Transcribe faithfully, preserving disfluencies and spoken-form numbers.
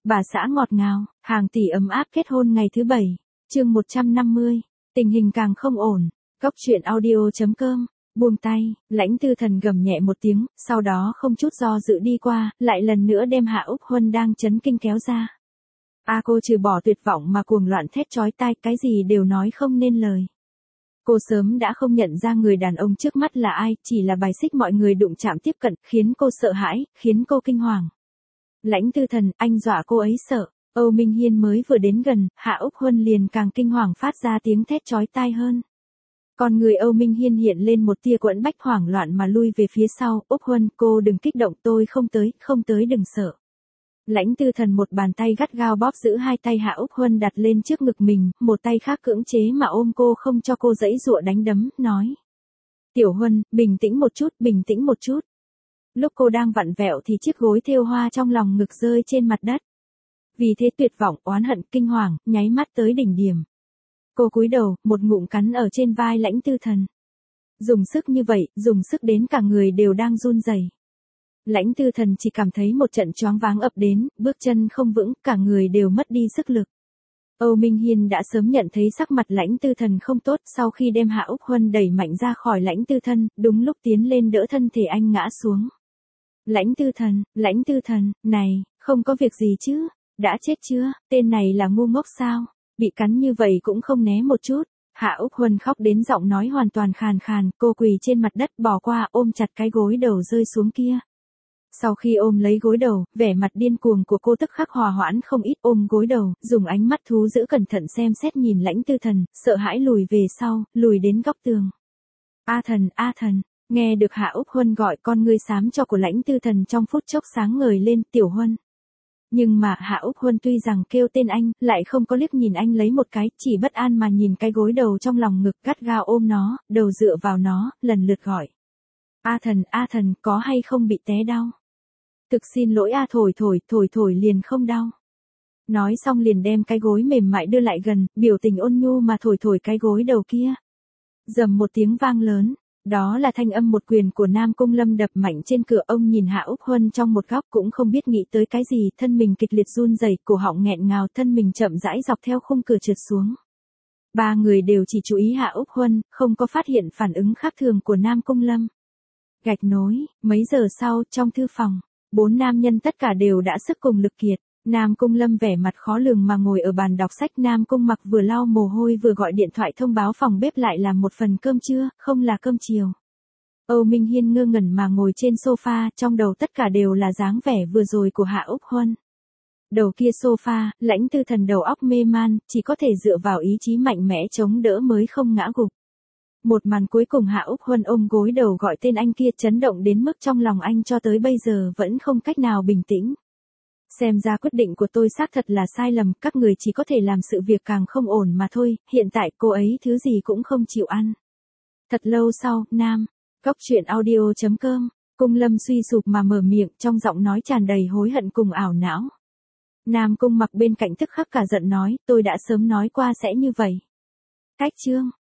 Bà xã ngọt ngào, hàng tỷ ấm áp kết hôn ngày thứ bảy. Chương một trăm năm mươi. Tình hình càng không ổn. Góc truyện audio chấm com. Buông tay, Lãnh Tư Thần gầm nhẹ một tiếng, sau đó không chút do dự đi qua, lại lần nữa đem Hạ Úc Huân đang chấn kinh kéo ra. A cô trừ bỏ tuyệt vọng mà cuồng loạn thét chói tai, cái gì đều nói không nên lời. Cô sớm đã không nhận ra người đàn ông trước mắt là ai, chỉ là bài xích mọi người đụng chạm tiếp cận, khiến cô sợ hãi, khiến cô kinh hoàng. Lãnh Tư Thần, anh dọa cô ấy sợ. Âu Minh Hiên mới vừa đến gần, Hạ Úc Huân liền càng kinh hoàng phát ra tiếng thét chói tai hơn. Còn người Âu Minh Hiên hiện lên một tia quẫn bách hoảng loạn mà lui về phía sau. Úc Huân, cô đừng kích động, tôi không tới, không tới đừng sợ. Lãnh Tư Thần một bàn tay gắt gao bóp giữ hai tay Hạ Úc Huân đặt lên trước ngực mình, một tay khác cưỡng chế mà ôm cô không cho cô giãy giụa đánh đấm, nói. Tiểu Huân, bình tĩnh một chút, bình tĩnh một chút. Lúc cô đang vặn vẹo thì chiếc gối thêu hoa trong lòng ngực rơi trên mặt đất. Vì thế tuyệt vọng, oán hận, kinh hoàng, nháy mắt tới đỉnh điểm. Cô cúi đầu, một ngụm cắn ở trên vai Lãnh Tư Thần. Dùng sức như vậy, dùng sức đến cả người đều đang run rẩy. Lãnh Tư Thần chỉ cảm thấy một trận choáng váng ập đến, bước chân không vững, cả người đều mất đi sức lực. Âu Minh Hiên đã sớm nhận thấy sắc mặt Lãnh Tư Thần không tốt, sau khi đem Hạ Úc Huân đẩy mạnh ra khỏi Lãnh Tư Thần, đúng lúc tiến lên đỡ thân thể anh ngã xuống. Lãnh Tư Thần, Lãnh Tư Thần, này, không có việc gì chứ, đã chết chưa, tên này là ngu ngốc sao, bị cắn như vậy cũng không né một chút. Hạ Úc Huân khóc đến giọng nói hoàn toàn khàn khàn, cô quỳ trên mặt đất bỏ qua ôm chặt cái gối đầu rơi xuống kia. Sau khi ôm lấy gối đầu, vẻ mặt điên cuồng của cô tức khắc hòa hoãn không ít, ôm gối đầu, dùng ánh mắt thú dữ cẩn thận xem xét nhìn Lãnh Tư Thần, sợ hãi lùi về sau, lùi đến góc tường. A Thần, A Thần, nghe được Hạ Úc Huân gọi, con ngươi xám cho của Lãnh Tư Thần trong phút chốc sáng ngời lên, Tiểu Huân. Nhưng mà Hạ Úc Huân tuy rằng kêu tên anh, lại không có liếc nhìn anh lấy một cái, chỉ bất an mà nhìn cái gối đầu trong lòng ngực, gắt gao ôm nó, đầu dựa vào nó, lần lượt gọi. A Thần, A Thần, có hay không bị té đau? Thực xin lỗi a, thổi thổi, thổi thổi liền không đau. Nói xong liền đem cái gối mềm mại đưa lại gần, biểu tình ôn nhu mà thổi thổi cái gối đầu kia. Rầm một tiếng vang lớn, đó là thanh âm một quyền của Nam Cung Lâm đập mạnh trên cửa. Ông nhìn Hạ Úc Huân trong một góc cũng không biết nghĩ tới cái gì, thân mình kịch liệt run rẩy, cổ họng nghẹn ngào, thân mình chậm rãi dọc theo khung cửa trượt xuống. Ba người đều chỉ chú ý Hạ Úc Huân, không có phát hiện phản ứng khác thường của Nam Cung Lâm. Gạch nối, mấy giờ sau, trong thư phòng, bốn nam nhân tất cả đều đã sức cùng lực kiệt. Nam Cung Lâm vẻ mặt khó lường mà ngồi ở bàn đọc sách, Nam Cung Mặc vừa lau mồ hôi vừa gọi điện thoại thông báo phòng bếp lại làm một phần cơm trưa, không là cơm chiều. Âu Minh Hiên ngơ ngẩn mà ngồi trên sofa, trong đầu tất cả đều là dáng vẻ vừa rồi của Hạ Úc Huân. Đầu kia sofa, Lãnh Tư Thần đầu óc mê man, chỉ có thể dựa vào ý chí mạnh mẽ chống đỡ mới không ngã gục. Một màn cuối cùng Hạ Úc Huân ôm gối đầu gọi tên anh kia, chấn động đến mức trong lòng anh cho tới bây giờ vẫn không cách nào bình tĩnh. Xem ra quyết định của tôi xác thật là sai lầm, các người chỉ có thể làm sự việc càng không ổn mà thôi, hiện tại cô ấy thứ gì cũng không chịu ăn. Thật lâu sau, Nam, góc truyện audio chấm com, Cung Lâm suy sụp mà mở miệng, trong giọng nói tràn đầy hối hận cùng ảo não. Nam Cung Mặc bên cạnh tức khắc cả giận nói, tôi đã sớm nói qua sẽ như vậy. Cách chương.